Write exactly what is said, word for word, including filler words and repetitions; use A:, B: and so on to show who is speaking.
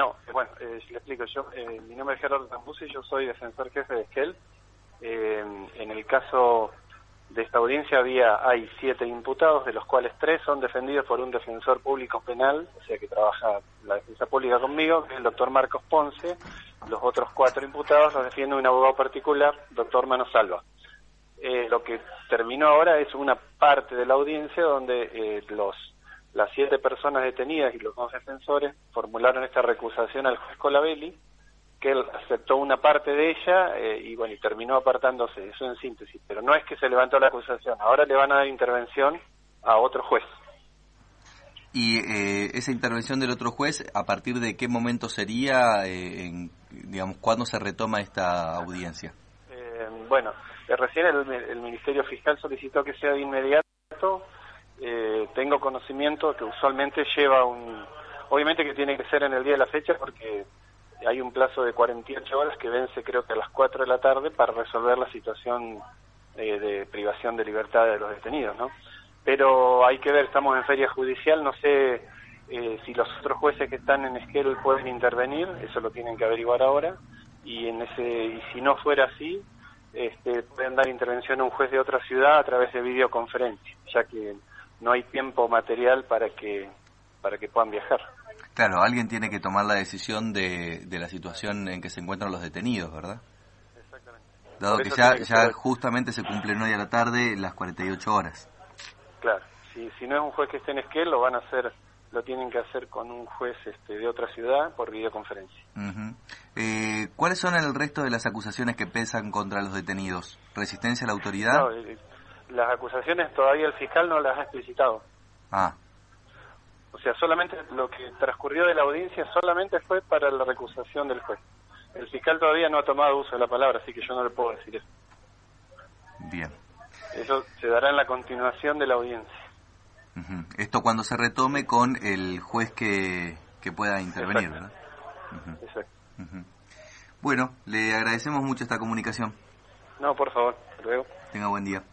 A: No, bueno, eh, le explico yo. Eh, mi nombre es Gerardo Tambusi, yo soy defensor jefe de Esquel. Eh, en el caso de esta audiencia había hay siete imputados, de los cuales tres son defendidos por un defensor público penal, o sea que trabaja la defensa pública conmigo, que es el doctor Marcos Ponce. Los otros cuatro imputados los defiende un abogado particular, doctor Mano Salva. Eh, lo que terminó ahora es una parte de la audiencia donde eh, los las siete personas detenidas y los dos defensores formularon esta recusación al juez Colabelli, que él aceptó una parte de ella eh, y bueno, y terminó apartándose, eso en síntesis, pero no es que se levantó la acusación, ahora le van a dar intervención a otro juez.
B: Y eh, esa intervención del otro juez, ¿a partir de qué momento sería, eh, en, digamos, cuándo se retoma esta audiencia?
A: Eh, bueno, eh, recién el, el Ministerio Fiscal solicitó que sea de inmediato. Eh, tengo conocimiento que usualmente lleva un... Obviamente que tiene que ser en el día de la fecha porque hay un plazo de cuarenta y ocho horas que vence creo que a las cuatro de la tarde para resolver la situación eh, de privación de libertad de los detenidos, ¿no? Pero hay que ver, estamos en feria judicial, no sé eh, si los otros jueces que están en Esquel pueden intervenir, eso lo tienen que averiguar ahora, y en ese y si no fuera así, este, pueden dar intervención a un juez de otra ciudad a través de videoconferencia, ya que no hay tiempo material para que para que puedan viajar.
B: Claro, alguien tiene que tomar la decisión de, de la situación en que se encuentran los detenidos, ¿verdad?
A: Exactamente.
B: Dado que ya, que ya justamente se cumplen hoy a la tarde las cuarenta y ocho horas.
A: Claro, si, si no es un juez que esté en Esquel, lo van a hacer, lo tienen que hacer con un juez este, de otra ciudad por videoconferencia.
B: Uh-huh. eh, ¿Cuáles son el resto de las acusaciones que pesan contra los detenidos? ¿Resistencia a la autoridad?
A: No, eh, las acusaciones todavía el fiscal no las ha explicitado.
B: Ah.
A: O sea, solamente lo que transcurrió de la audiencia solamente fue para la recusación del juez. El fiscal todavía no ha tomado uso de la palabra, así que yo no le puedo decir eso.
B: Bien.
A: Eso se dará en la continuación de la audiencia.
B: Uh-huh. Esto cuando se retome con el juez que, que pueda intervenir,
A: Exacto.
B: ¿verdad? Uh-huh.
A: Exacto.
B: Uh-huh. Bueno, le agradecemos mucho esta comunicación.
A: No, por favor, hasta luego.
B: Tenga buen día.